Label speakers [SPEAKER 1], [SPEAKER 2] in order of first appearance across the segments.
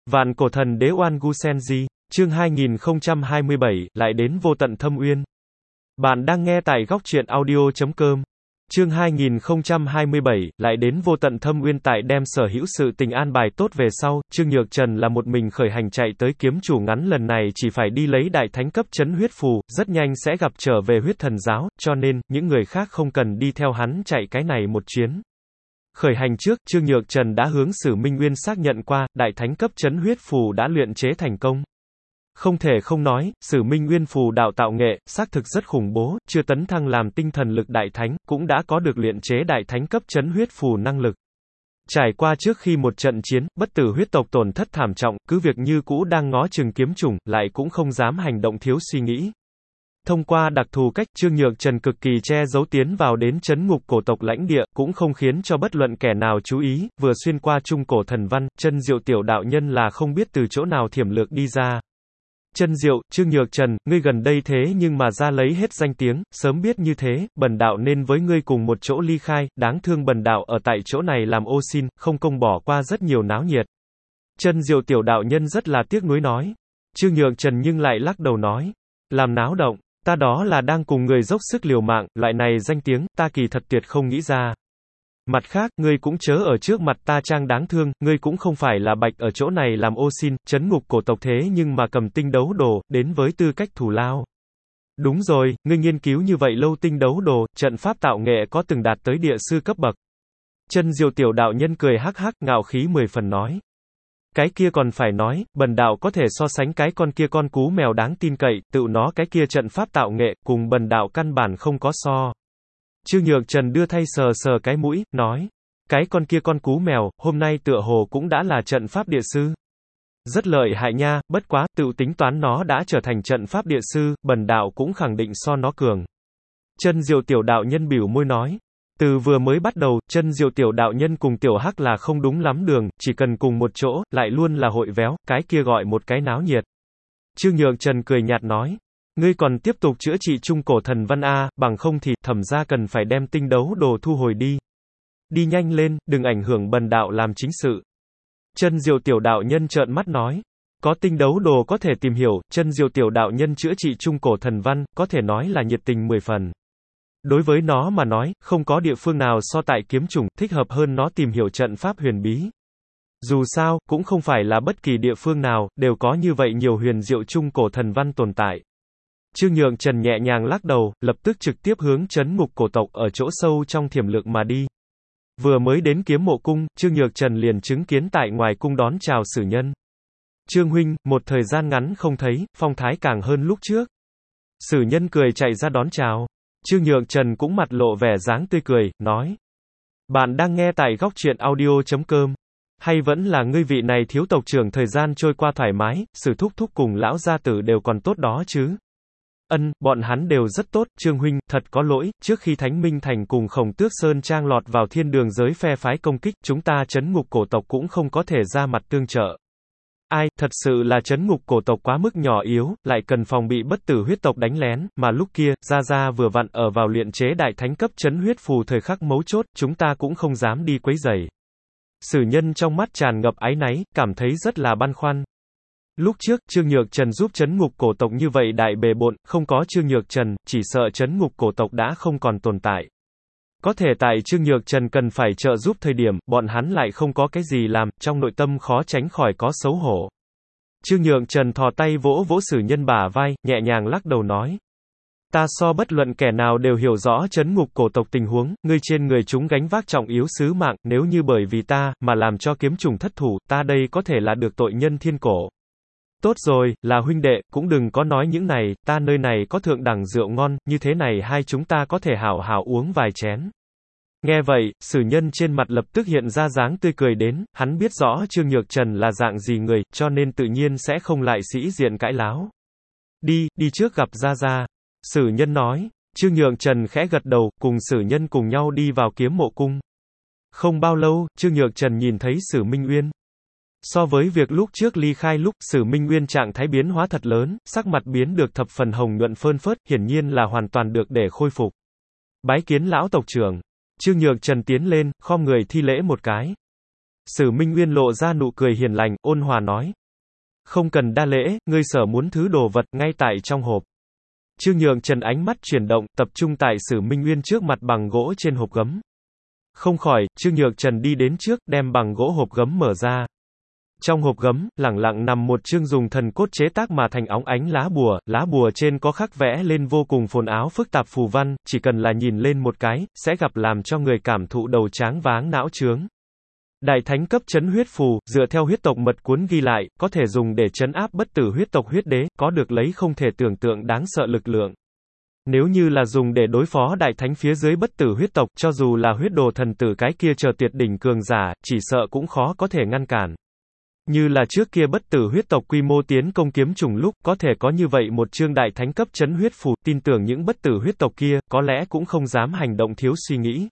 [SPEAKER 1] Vạn cổ thần đế Oan Gu Senji, chương 2027, lại đến vô tận thâm uyên. Bạn đang nghe tại góc truyện audio.com. Chương 2027, lại đến vô tận thâm uyên. Tại đem sở hữu sự tình an bài tốt về sau, Trương Nhược Trần là một mình khởi hành chạy tới kiếm chủ. Ngắn lần này chỉ phải đi lấy đại thánh cấp chấn huyết phù, rất nhanh sẽ gặp trở về huyết thần giáo, cho nên, những người khác không cần đi theo hắn chạy cái này một chuyến. Khởi hành trước, Trương Nhược Trần đã hướng Sử Minh Uyên xác nhận qua, đại thánh cấp chấn huyết phù đã luyện chế thành công. Không thể không nói, Sử Minh Uyên phù đạo tạo nghệ, xác thực rất khủng bố, chưa tấn thăng làm tinh thần lực đại thánh, cũng đã có được luyện chế đại thánh cấp chấn huyết phù năng lực. Trải qua trước khi một trận chiến, bất tử huyết tộc tổn thất thảm trọng, cứ việc như cũ đang ngó chừng kiếm chủng, lại cũng không dám hành động thiếu suy nghĩ. Thông qua đặc thù cách, Trương Nhược Trần cực kỳ che giấu tiến vào đến trấn ngục cổ tộc lãnh địa, cũng không khiến cho bất luận kẻ nào chú ý, vừa xuyên qua trung cổ thần văn, Chân Diệu tiểu đạo nhân là không biết từ chỗ nào thiểm lược đi ra. Chân Diệu, Trương Nhược Trần, ngươi gần đây thế nhưng mà ra lấy hết danh tiếng, sớm biết như thế, bần đạo nên với ngươi cùng một chỗ ly khai, đáng thương bần đạo ở tại chỗ này làm ô xin, không công bỏ qua rất nhiều náo nhiệt. Chân Diệu tiểu đạo nhân rất là tiếc nuối nói. Trương Nhược Trần nhưng lại lắc đầu nói, làm náo động. Ta đó là đang cùng người dốc sức liều mạng, loại này danh tiếng, ta kỳ thật tuyệt không nghĩ ra. Mặt khác, ngươi cũng chớ ở trước mặt ta trang đáng thương, ngươi cũng không phải là bạch ở chỗ này làm ô xin, trấn ngục cổ tộc thế nhưng mà cầm tinh đấu đồ, đến với tư cách thù lao. Đúng rồi, ngươi nghiên cứu như vậy lâu tinh đấu đồ, trận pháp tạo nghệ có từng đạt tới địa sư cấp bậc. Chân Diệu tiểu đạo nhân cười hắc hắc, ngạo khí 10 phần nói. Cái kia còn phải nói, bần đạo có thể so sánh cái con kia con cú mèo đáng tin cậy, tự nó cái kia trận pháp tạo nghệ, cùng bần đạo căn bản không có so. Trương Nhược Trần đưa thay sờ sờ cái mũi, nói, cái con kia con cú mèo, hôm nay tựa hồ cũng đã là trận pháp địa sư. Rất lợi hại nha, bất quá, tự tính toán nó đã trở thành trận pháp địa sư, bần đạo cũng khẳng định so nó cường. Chân Diệu tiểu đạo nhân bĩu môi nói. Từ vừa mới bắt đầu, Chân Diệu tiểu đạo nhân cùng tiểu hắc là không đúng lắm đường, chỉ cần cùng một chỗ, lại luôn là hội véo, cái kia gọi một cái náo nhiệt. Trương Nhược Trần cười nhạt nói, ngươi còn tiếp tục chữa trị trung cổ thần văn A, bằng không thì, thẩm ra cần phải đem tinh đấu đồ thu hồi đi. Đi nhanh lên, đừng ảnh hưởng bần đạo làm chính sự. Chân Diệu tiểu đạo nhân trợn mắt nói, có tinh đấu đồ có thể tìm hiểu, Chân Diệu tiểu đạo nhân chữa trị trung cổ thần văn, có thể nói là nhiệt tình 10 phần. Đối với nó mà nói, không có địa phương nào so tại kiếm chủng, thích hợp hơn nó tìm hiểu trận pháp huyền bí. Dù sao, cũng không phải là bất kỳ địa phương nào, đều có như vậy nhiều huyền diệu trung cổ thần văn tồn tại. Trương Nhược Trần nhẹ nhàng lắc đầu, lập tức trực tiếp hướng trấn ngục cổ tộc ở chỗ sâu trong thiểm lược mà đi. Vừa mới đến kiếm mộ cung, Trương Nhược Trần liền chứng kiến tại ngoài cung đón chào Sử Nhân. Trương huynh, một thời gian ngắn không thấy, phong thái càng hơn lúc trước. Sử Nhân cười chạy ra đón chào. Trương Nhược Trần cũng mặt lộ vẻ dáng tươi cười, nói. Bạn đang nghe tại góc truyện audio.com. Hay vẫn là ngươi vị này thiếu tộc trưởng thời gian trôi qua thoải mái, Sử thúc thúc cùng lão gia tử đều còn tốt đó chứ. Bọn hắn đều rất tốt, Trương huynh, thật có lỗi, trước khi Thánh Minh Thành cùng Khổng Tước Sơn Trang lọt vào thiên đường giới phe phái công kích, chúng ta trấn ngục cổ tộc cũng không có thể ra mặt tương trợ. Ai, thật sự là trấn ngục cổ tộc quá mức nhỏ yếu, lại cần phòng bị bất tử huyết tộc đánh lén, mà lúc kia, Gia Gia vừa vặn ở vào luyện chế đại thánh cấp chấn huyết phù thời khắc mấu chốt, chúng ta cũng không dám đi quấy rầy. Sử Nhân trong mắt tràn ngập áy náy, cảm thấy rất là băn khoăn. Lúc trước, Trương Nhược Trần giúp trấn ngục cổ tộc như vậy đại bề bộn, không có Trương Nhược Trần, chỉ sợ trấn ngục cổ tộc đã không còn tồn tại. Có thể tại Trương Nhược Trần cần phải trợ giúp thời điểm, bọn hắn lại không có cái gì làm, trong nội tâm khó tránh khỏi có xấu hổ. Trương Nhược Trần thò tay vỗ vỗ Sử Nhân bả vai, nhẹ nhàng lắc đầu nói. Ta so bất luận kẻ nào đều hiểu rõ trấn ngục cổ tộc tình huống, ngươi trên người chúng gánh vác trọng yếu sứ mạng, nếu như bởi vì ta, mà làm cho kiếm chủng thất thủ, ta đây có thể là được tội nhân thiên cổ. Tốt rồi, là huynh đệ, cũng đừng có nói những này, ta nơi này có thượng đẳng rượu ngon, như thế này hai chúng ta có thể hảo hảo uống vài chén. Nghe vậy, Sử Nhân trên mặt lập tức hiện ra dáng tươi cười đến, hắn biết rõ Trương Nhược Trần là dạng gì người, cho nên tự nhiên sẽ không lại sĩ diện cãi láo. Đi trước gặp Gia Gia. Sử Nhân nói, Trương Nhược Trần khẽ gật đầu, cùng Sử Nhân cùng nhau đi vào kiếm mộ cung. Không bao lâu, Trương Nhược Trần nhìn thấy Sử Minh Uyên. So với việc lúc trước ly khai lúc, Sử Minh Uyên trạng thái biến hóa thật lớn, sắc mặt biến được thập phần hồng nhuận phơn phớt, hiển nhiên là hoàn toàn được để khôi phục. Bái kiến lão tộc trưởng. Trương Nhược Trần tiến lên, khom người thi lễ một cái. Sử Minh Nguyên lộ ra nụ cười hiền lành, ôn hòa nói. Không cần đa lễ, ngươi sở muốn thứ đồ vật ngay tại trong hộp. Trương Nhượng Trần ánh mắt chuyển động, tập trung tại Sử Minh Nguyên trước mặt bằng gỗ trên hộp gấm. Không khỏi, Trương Nhượng Trần đi đến trước, đem bằng gỗ hộp gấm mở ra. Trong hộp gấm, lẳng lặng nằm một chương dùng thần cốt chế tác mà thành óng ánh lá bùa trên có khắc vẽ lên vô cùng phồn áo phức tạp phù văn, chỉ cần là nhìn lên một cái, sẽ gặp làm cho người cảm thụ đầu tráng váng não chướng. Đại thánh cấp trấn huyết phù, dựa theo huyết tộc mật cuốn ghi lại, có thể dùng để trấn áp bất tử huyết tộc huyết đế, có được lấy không thể tưởng tượng đáng sợ lực lượng. Nếu như là dùng để đối phó đại thánh phía dưới bất tử huyết tộc, cho dù là huyết đồ thần tử cái kia chờ tuyệt đỉnh cường giả, chỉ sợ cũng khó có thể ngăn cản. Như là trước kia bất tử huyết tộc quy mô tiến công kiếm trùng lúc, có thể có như vậy một chương đại thánh cấp trấn huyết phù, tin tưởng những bất tử huyết tộc kia, có lẽ cũng không dám hành động thiếu suy nghĩ.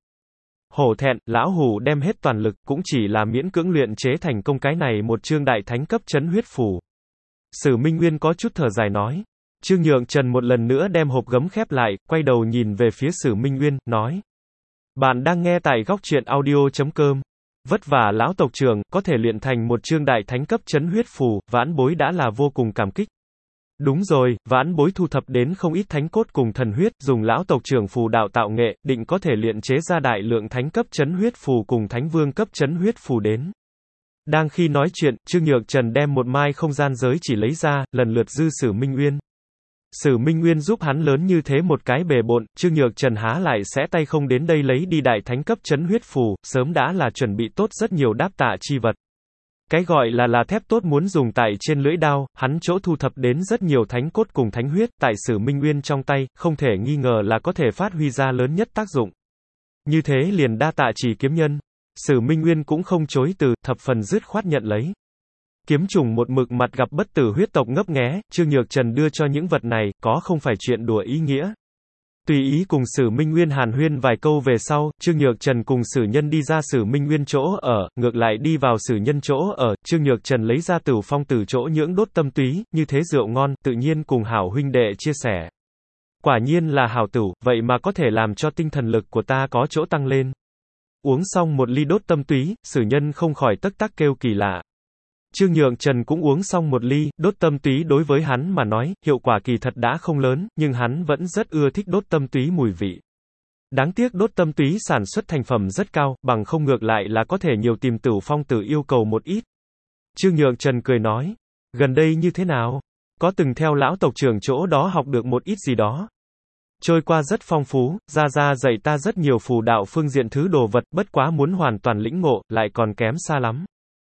[SPEAKER 1] Hổ thẹn, lão hủ đem hết toàn lực, cũng chỉ là miễn cưỡng luyện chế thành công cái này một chương đại thánh cấp trấn huyết phù. Sử Minh Nguyên có chút thở dài nói. Trương Nhượng Trần một lần nữa đem hộp gấm khép lại, quay đầu nhìn về phía Sử Minh Nguyên, nói. Bạn đang nghe tại góc truyện audio.com. Vất vả lão tộc trưởng, có thể luyện thành một chương đại thánh cấp trấn huyết phù, vãn bối đã là vô cùng cảm kích. Đúng rồi, vãn bối thu thập đến không ít thánh cốt cùng thần huyết, dùng lão tộc trưởng phù đạo tạo nghệ, định có thể luyện chế ra đại lượng thánh cấp trấn huyết phù cùng thánh vương cấp trấn huyết phù đến. Đang khi nói chuyện, Trương Nhượng Trần đem một mai không gian giới chỉ lấy ra, lần lượt dư Sử Minh Nguyên. Sử Minh Nguyên giúp hắn lớn như thế một cái bề bộn, Trương Nhượng Trần há lại sẽ tay không đến đây lấy đi đại thánh cấp trấn huyết phù, sớm đã là chuẩn bị tốt rất nhiều đáp tạ chi vật. Cái gọi là thép tốt muốn dùng tại trên lưỡi đao, hắn chỗ thu thập đến rất nhiều thánh cốt cùng thánh huyết, tại Sử Minh Nguyên trong tay, không thể nghi ngờ là có thể phát huy ra lớn nhất tác dụng. Như thế liền đa tạ Chỉ kiếm nhân. Sử Minh Nguyên cũng không chối từ, thập phần dứt khoát nhận lấy. Kiếm trùng một mực mặt gặp bất tử huyết tộc ngấp nghé, Trương Nhược Trần đưa cho những vật này, có không phải chuyện đùa ý nghĩa. Tùy ý cùng Sử Minh Nguyên hàn huyên vài câu về sau, Trương Nhược Trần cùng Sử Nhân đi ra Sử Minh Nguyên chỗ ở, ngược lại đi vào Sử Nhân chỗ ở, Trương Nhược Trần lấy ra Tửu Phong Tử chỗ nhưỡng đốt tâm túy, như thế rượu ngon, tự nhiên cùng hảo huynh đệ chia sẻ. Quả nhiên là hảo tửu, vậy mà có thể làm cho tinh thần lực của ta có chỗ tăng lên. Uống xong một ly đốt tâm túy, Sử Nhân không khỏi tấc tắc kêu kỳ lạ. Trương Nhượng Trần cũng uống xong một ly, đốt tâm túy đối với hắn mà nói, hiệu quả kỳ thật đã không lớn, nhưng hắn vẫn rất ưa thích đốt tâm túy mùi vị. Đáng tiếc đốt tâm túy sản xuất thành phẩm rất cao, bằng không ngược lại là có thể nhiều tìm Tửu Phong Tử yêu cầu một ít. Trương Nhượng Trần cười nói, gần đây như thế nào? Có từng theo lão tộc trưởng chỗ đó học được một ít gì đó? Trôi qua rất phong phú, ra dạy ta rất nhiều phù đạo phương diện thứ đồ vật, bất quá muốn hoàn toàn lĩnh ngộ, lại còn kém xa lắm.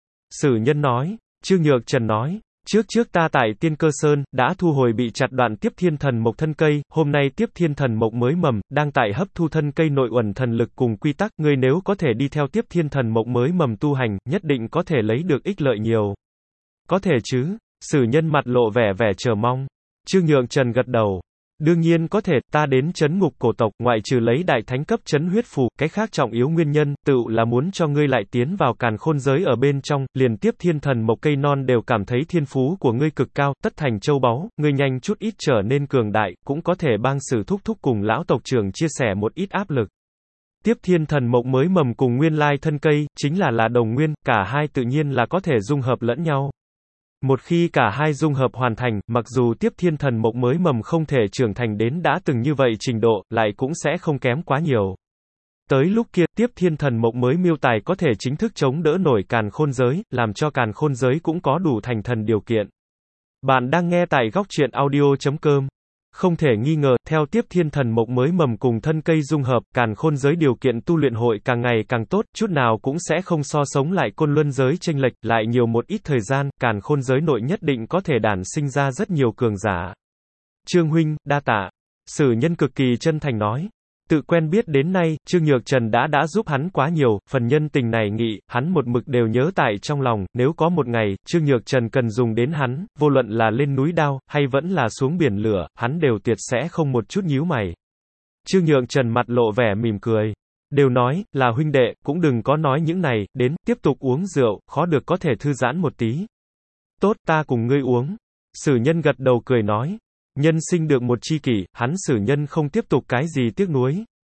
[SPEAKER 1] Sử Nhân nói, Trương Nhược Trần nói, trước ta tại Tiên Cơ Sơn, đã thu hồi bị chặt đoạn Tiếp Thiên Thần Mộc thân cây, hôm nay Tiếp Thiên Thần Mộc mới mầm, đang tại hấp thu thân cây nội uẩn thần lực cùng quy tắc, ngươi nếu có thể đi theo Tiếp Thiên Thần Mộc mới mầm tu hành, nhất định có thể lấy được ích lợi nhiều. Có thể chứ? Sử Nhân mặt lộ vẻ chờ mong. Trương Nhượng Trần gật đầu. Đương nhiên có thể, ta đến trấn ngục cổ tộc, ngoại trừ lấy đại thánh cấp trấn huyết phù, cái khác trọng yếu nguyên nhân, tự là muốn cho ngươi lại tiến vào càn khôn giới ở bên trong, liền Tiếp Thiên Thần Mộc cây non đều cảm thấy thiên phú của ngươi cực cao, tất thành châu báu, ngươi nhanh chút ít trở nên cường đại, cũng có thể bang Sử thúc thúc cùng lão tộc trưởng chia sẻ một ít áp lực. Tiếp Thiên Thần Mộc mới mầm cùng nguyên lai thân cây, chính là đồng nguyên, cả hai tự nhiên là có thể dung hợp lẫn nhau. Một khi cả hai dung hợp hoàn thành, mặc dù Tiếp Thiên Thần Mộc mới mầm không thể trưởng thành đến đã từng như vậy trình độ, lại cũng sẽ không kém quá nhiều. Tới lúc kia, Tiếp Thiên Thần Mộc mới miêu tài có thể chính thức chống đỡ nổi càn khôn giới, làm cho càn khôn giới cũng có đủ thành thần điều kiện. Bạn đang nghe tại góc truyện audio.com. Không thể nghi ngờ, theo Tiếp Thiên Thần Mộc mới mầm cùng thân cây dung hợp, càn khôn giới điều kiện tu luyện hội càng ngày càng tốt, chút nào cũng sẽ không so sống lại côn luân giới chênh lệch, lại nhiều một ít thời gian, càn khôn giới nội nhất định có thể đản sinh ra rất nhiều cường giả. Trương huynh, đa tạ. Sử Nhân cực kỳ chân thành nói. Tự quen biết đến nay, Trương Nhược Trần đã giúp hắn quá nhiều, phần nhân tình này nghị, hắn một mực đều nhớ tại trong lòng, nếu có một ngày, Trương Nhược Trần cần dùng đến hắn, vô luận là lên núi đao, hay vẫn là xuống biển lửa, hắn đều tuyệt sẽ không một chút nhíu mày. Trương Nhược Trần mặt lộ vẻ mỉm cười. Đều nói, là huynh đệ, cũng đừng có nói những này, đến, tiếp tục uống rượu, khó được có thể thư giãn một tí. Tốt, ta cùng ngươi uống. Sử Nhân gật đầu cười nói. Nhân sinh được một tri kỷ, hắn Sử Nhân không tiếp tục cái gì tiếc nuối.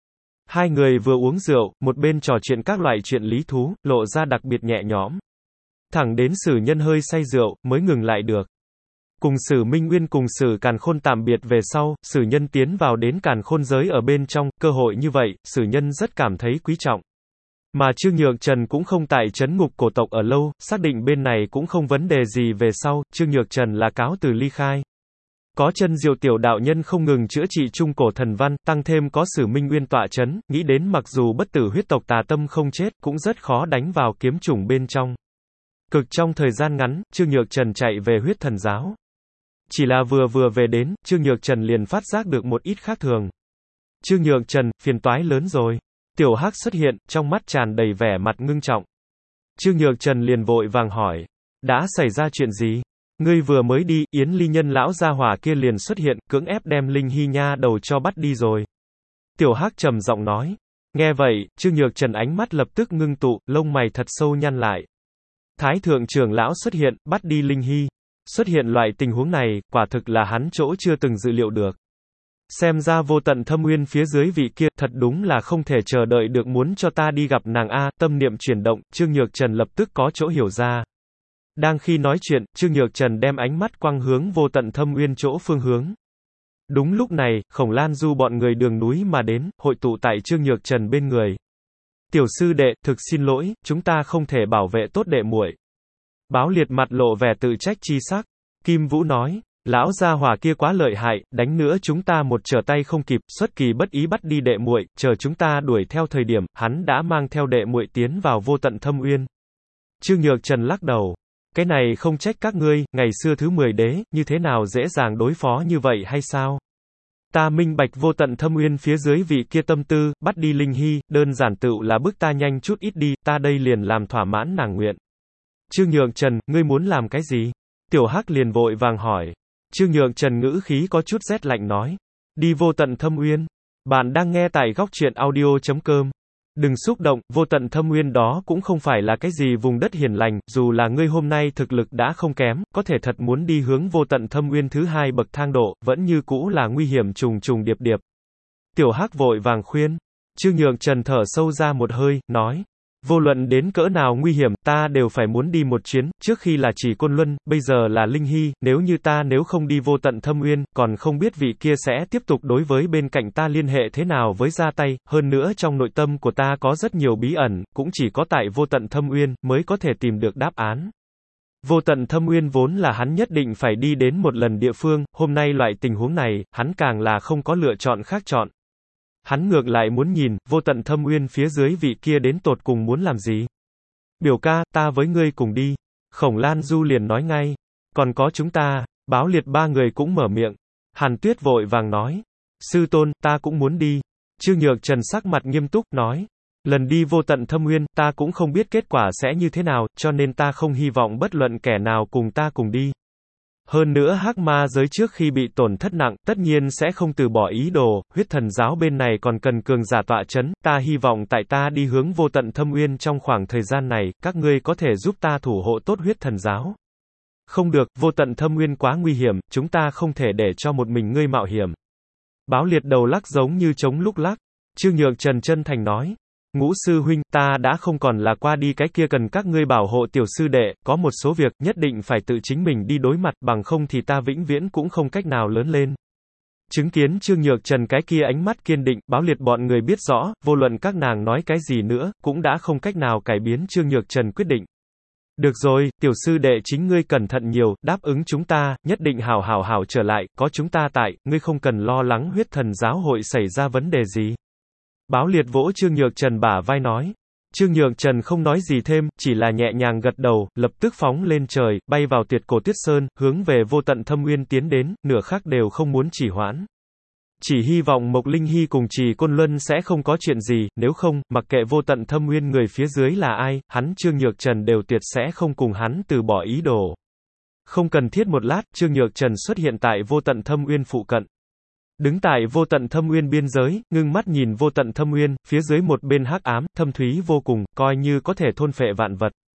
[SPEAKER 1] Hai người vừa uống rượu, một bên trò chuyện các loại chuyện lý thú, lộ ra đặc biệt nhẹ nhõm. Thẳng đến Sử Nhân hơi say rượu, mới ngừng lại được. Cùng Sử Minh Nguyên cùng Sử Càn Khôn tạm biệt về sau, Sử Nhân tiến vào đến Càn Khôn giới ở bên trong, cơ hội như vậy, Sử Nhân rất cảm thấy quý trọng. Mà Trương Nhược Trần cũng không tại trấn ngục cổ tộc ở lâu, xác định bên này cũng không vấn đề gì về sau, Trương Nhược Trần là cáo từ ly khai. Có Chân Diệu tiểu đạo nhân không ngừng chữa trị trung cổ thần văn, tăng thêm có Sử Minh Nguyên tọa trấn, nghĩ đến mặc dù bất tử huyết tộc tà tâm không chết, cũng rất khó đánh vào kiếm chủng bên trong. Cực trong thời gian ngắn, Trương Nhược Trần chạy về huyết thần giáo. Chỉ là vừa về đến, Trương Nhược Trần liền phát giác được một ít khác thường. Trương Nhược Trần, phiền toái lớn rồi. Tiểu Hắc xuất hiện, trong mắt tràn đầy vẻ mặt ngưng trọng. Trương Nhược Trần liền vội vàng hỏi. Đã xảy ra chuyện gì? Ngươi vừa mới đi, Yến Ly Nhân lão gia hỏa kia liền xuất hiện, cưỡng ép đem Linh Hy nha đầu cho bắt đi rồi. Tiểu Hắc trầm giọng nói. Nghe vậy, Trương Nhược Trần ánh mắt lập tức ngưng tụ, lông mày thật sâu nhăn lại. Thái thượng trưởng lão xuất hiện, bắt đi Linh Hy. Xuất hiện loại tình huống này, quả thực là hắn chỗ chưa từng dự liệu được. Xem ra Vô Tận Thâm Uyên phía dưới vị kia, thật đúng là không thể chờ đợi được muốn cho ta đi gặp nàng a. Tâm niệm chuyển động, Trương Nhược Trần lập tức có chỗ hiểu ra. Đang khi nói chuyện, Trương Nhược Trần đem ánh mắt quang hướng Vô Tận Thâm Uyên chỗ phương hướng. Đúng lúc này, Khổng Lan Du bọn người đường núi mà đến, hội tụ tại Trương Nhược Trần bên người. Tiểu sư đệ, thực xin lỗi, chúng ta không thể bảo vệ tốt đệ muội. Báo Liệt mặt lộ vẻ tự trách chi sắc. Kim Vũ nói, lão gia hỏa kia quá lợi hại, đánh nữa chúng ta một trở tay không kịp, xuất kỳ bất ý bắt đi đệ muội, chờ chúng ta đuổi theo thời điểm, hắn đã mang theo đệ muội tiến vào Vô Tận Thâm Uyên. Trương Nhược Trần lắc đầu. Cái này không trách các ngươi, ngày xưa thứ 10 đế, như thế nào dễ dàng đối phó như vậy hay sao? Ta minh bạch Vô Tận Thâm Uyên phía dưới vị kia tâm tư, bắt đi Linh Hy, đơn giản tựu là bức ta nhanh chút ít đi, ta đây liền làm thỏa mãn nàng nguyện. Trương Nhược Trần, ngươi muốn làm cái gì? Tiểu Hắc liền vội vàng hỏi. Trương Nhược Trần ngữ khí có chút rét lạnh nói. Đi Vô Tận Thâm Uyên. Bạn đang nghe tại góc truyện audio.com. Đừng xúc động, Vô Tận Thâm Uyên đó cũng không phải là cái gì vùng đất hiền lành, dù là ngươi hôm nay thực lực đã không kém, có thể thật muốn đi hướng Vô Tận Thâm Uyên thứ 2 bậc thang độ, vẫn như cũ là nguy hiểm trùng trùng điệp điệp. Tiểu Hắc vội vàng khuyên. Trương Nhược Trần thở sâu ra một hơi, nói. Vô luận đến cỡ nào nguy hiểm, ta đều phải muốn đi một chuyến, trước khi là Chỉ Côn Luân, bây giờ là Linh Hy, nếu không đi Vô Tận Thâm Uyên, còn không biết vị kia sẽ tiếp tục đối với bên cạnh ta liên hệ thế nào với ra tay, hơn nữa trong nội tâm của ta có rất nhiều bí ẩn, cũng chỉ có tại Vô Tận Thâm Uyên, mới có thể tìm được đáp án. Vô Tận Thâm Uyên vốn là hắn nhất định phải đi đến một lần địa phương, hôm nay loại tình huống này, hắn càng là không có lựa chọn khác chọn. Hắn ngược lại muốn nhìn, Vô Tận Thâm Uyên phía dưới vị kia đến tột cùng muốn làm gì. Biểu ca, ta với ngươi cùng đi. Khổng Lan Du liền nói ngay. Còn có chúng ta, Báo Liệt ba người cũng mở miệng. Hàn Tuyết vội vàng nói. Sư tôn, ta cũng muốn đi. Trương Nhược Trần sắc mặt nghiêm túc, nói. Lần đi Vô Tận Thâm Uyên, ta cũng không biết kết quả sẽ như thế nào, cho nên ta không hy vọng bất luận kẻ nào cùng ta cùng đi. Hơn nữa Hắc Ma giới trước khi bị tổn thất nặng, tất nhiên sẽ không từ bỏ ý đồ, huyết thần giáo bên này còn cần cường giả tọa chấn, ta hy vọng tại ta đi hướng Vô Tận Thâm Uyên trong khoảng thời gian này, các ngươi có thể giúp ta thủ hộ tốt huyết thần giáo. Không được, Vô Tận Thâm Uyên quá nguy hiểm, chúng ta không thể để cho một mình ngươi mạo hiểm. Báo Liệt đầu lắc giống như trống lúc lắc. Trương Nhược Trần chân thành nói. Ngũ sư huynh, ta đã không còn là qua đi cái kia cần các ngươi bảo hộ tiểu sư đệ, có một số việc, nhất định phải tự chính mình đi đối mặt, bằng không thì ta vĩnh viễn cũng không cách nào lớn lên. Chứng kiến Trương Nhược Trần cái kia ánh mắt kiên định, Báo Liệt bọn người biết rõ, vô luận các nàng nói cái gì nữa, cũng đã không cách nào cải biến Trương Nhược Trần quyết định. Được rồi, tiểu sư đệ chính ngươi cẩn thận nhiều, đáp ứng chúng ta, nhất định hảo trở lại, có chúng ta tại, ngươi không cần lo lắng huyết thần giáo hội xảy ra vấn đề gì. Báo Liệt vỗ Trương Nhược Trần bả vai nói. Trương Nhược Trần không nói gì thêm, chỉ là nhẹ nhàng gật đầu, lập tức phóng lên trời, bay vào Tuyệt Cổ Tuyết Sơn, hướng về Vô Tận Thâm Uyên tiến đến, nửa khắc đều không muốn trì hoãn. Chỉ hy vọng Mộc Linh Hy cùng Trì Côn Luân sẽ không có chuyện gì, nếu không, mặc kệ Vô Tận Thâm Uyên người phía dưới là ai, hắn Trương Nhược Trần đều tuyệt sẽ không cùng hắn từ bỏ ý đồ. Không cần thiết một lát, Trương Nhược Trần xuất hiện tại Vô Tận Thâm Uyên phụ cận. Đứng tại Vô Tận Thâm Uyên biên giới, ngưng mắt nhìn Vô Tận Thâm Uyên, phía dưới một bên hắc ám, thâm thúy vô cùng, coi như có thể thôn phệ vạn vật.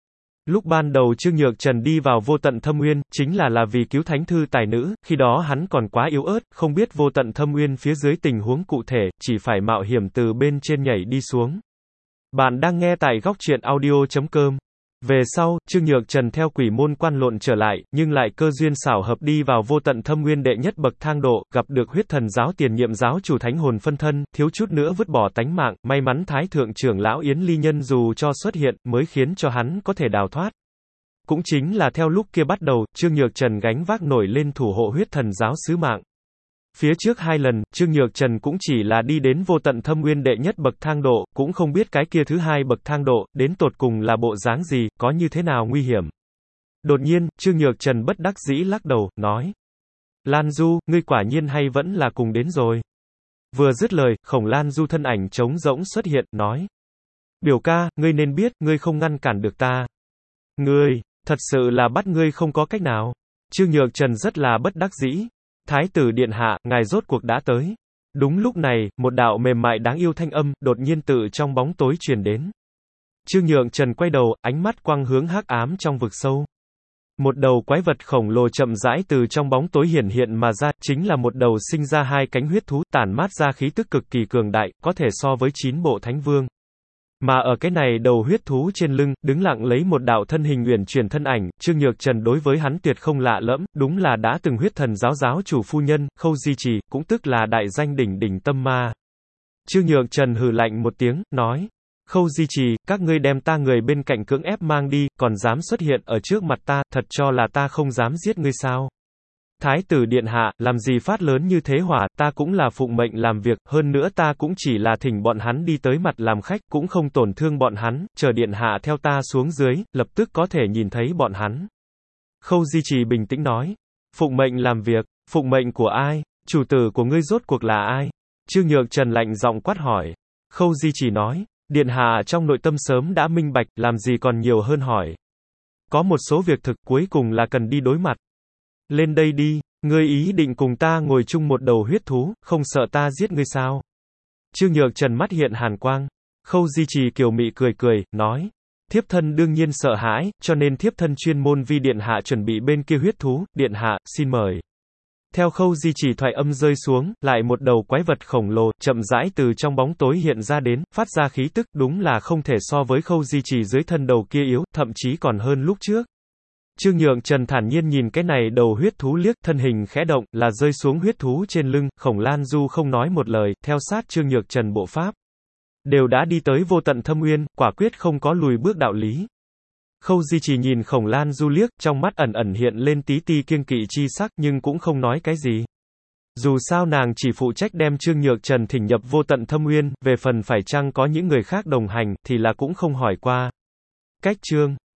[SPEAKER 1] Lúc ban đầu Trương Nhược Trần đi vào vô tận thâm uyên, chính là vì cứu thánh thư tài nữ, khi đó hắn còn quá yếu ớt, không biết vô tận thâm uyên phía dưới tình huống cụ thể, chỉ phải mạo hiểm từ bên trên nhảy đi xuống. Bạn đang nghe tại góc truyện audio.com. Về sau, Trương Nhược Trần theo quỷ môn quan lộn trở lại, nhưng lại cơ duyên xảo hợp đi vào vô tận thâm nguyên đệ nhất bậc thang độ, gặp được huyết thần giáo tiền nhiệm giáo chủ thánh hồn phân thân, thiếu chút nữa vứt bỏ tánh mạng, may mắn Thái thượng trưởng lão Yến Ly Nhân dù cho xuất hiện, mới khiến cho hắn có thể đào thoát. Cũng chính là theo lúc kia bắt đầu, Trương Nhược Trần gánh vác nổi lên thủ hộ huyết thần giáo sứ mạng. Phía trước 2 lần, Trương Nhược Trần cũng chỉ là đi đến vô tận thâm nguyên đệ nhất bậc thang độ, cũng không biết cái kia thứ 2 bậc thang độ, đến tột cùng là bộ dáng gì, có như thế nào nguy hiểm. Đột nhiên, Trương Nhược Trần bất đắc dĩ lắc đầu, nói. Lan Du, ngươi quả nhiên hay vẫn là cùng đến rồi. Vừa dứt lời, Khổng Lan Du thân ảnh trống rỗng xuất hiện, nói. Biểu ca, ngươi nên biết, ngươi không ngăn cản được ta. Ngươi, thật sự là bắt ngươi không có cách nào. Trương Nhược Trần rất là bất đắc dĩ. Thái tử điện hạ, ngài rốt cuộc đã tới. Đúng lúc này, một đạo mềm mại đáng yêu thanh âm, đột nhiên tự trong bóng tối truyền đến. Trương Nhượng Trần quay đầu, ánh mắt quang hướng hắc ám trong vực sâu. Một đầu quái vật khổng lồ chậm rãi từ trong bóng tối hiển hiện mà ra, chính là một đầu sinh ra 2 cánh huyết thú, tản mát ra khí tức cực kỳ cường đại, có thể so với 9 bộ thánh vương. Mà ở cái này đầu huyết thú trên lưng, đứng lặng lấy một đạo thân hình uyển chuyển thân ảnh, Trương Nhược Trần đối với hắn tuyệt không lạ lẫm, đúng là đã từng huyết thần giáo giáo chủ phu nhân, Khâu Di Trì, cũng tức là đại danh đỉnh đỉnh tâm ma. Trương Nhược Trần hừ lạnh một tiếng, nói, Khâu Di Trì, các ngươi đem ta người bên cạnh cưỡng ép mang đi, còn dám xuất hiện ở trước mặt ta, thật cho là ta không dám giết ngươi sao? Thái tử điện hạ, làm gì phát lớn như thế hỏa, ta cũng là phụng mệnh làm việc, hơn nữa ta cũng chỉ là thỉnh bọn hắn đi tới mặt làm khách, cũng không tổn thương bọn hắn, chờ điện hạ theo ta xuống dưới, lập tức có thể nhìn thấy bọn hắn. Khâu Di Trì bình tĩnh nói, phụng mệnh làm việc, phụng mệnh của ai, chủ tử của ngươi rốt cuộc là ai? Trương Nhược Trần lạnh giọng quát hỏi. Khâu Di Trì nói, điện hạ trong nội tâm sớm đã minh bạch, làm gì còn nhiều hơn hỏi. Có một số việc thực cuối cùng là cần đi đối mặt. Lên đây đi, ngươi ý định cùng ta ngồi chung một đầu huyết thú, không sợ ta giết ngươi sao? Trương Nhược Trần mắt hiện hàn quang. Khâu Di Trì kiều mị cười cười, nói. Thiếp thân đương nhiên sợ hãi, cho nên thiếp thân chuyên môn vi điện hạ chuẩn bị bên kia huyết thú, điện hạ, xin mời. Theo Khâu Di Trì thoại âm rơi xuống, lại một đầu quái vật khổng lồ, chậm rãi từ trong bóng tối hiện ra đến, phát ra khí tức, đúng là không thể so với Khâu Di Trì dưới thân đầu kia yếu, thậm chí còn hơn lúc trước. Trương Nhượng Trần thản nhiên nhìn cái này đầu huyết thú liếc, thân hình khẽ động, là rơi xuống huyết thú trên lưng, Khổng Lan Du không nói một lời, theo sát Trương Nhược Trần bộ pháp. Đều đã đi tới vô tận thâm uyên, quả quyết không có lùi bước đạo lý. Khâu Di Trì nhìn Khổng Lan Du liếc, trong mắt ẩn ẩn hiện lên tí ti kiêng kỵ chi sắc nhưng cũng không nói cái gì. Dù sao nàng chỉ phụ trách đem Trương Nhược Trần thỉnh nhập vô tận thâm uyên, về phần phải chăng có những người khác đồng hành, thì là cũng không hỏi qua. Cách chương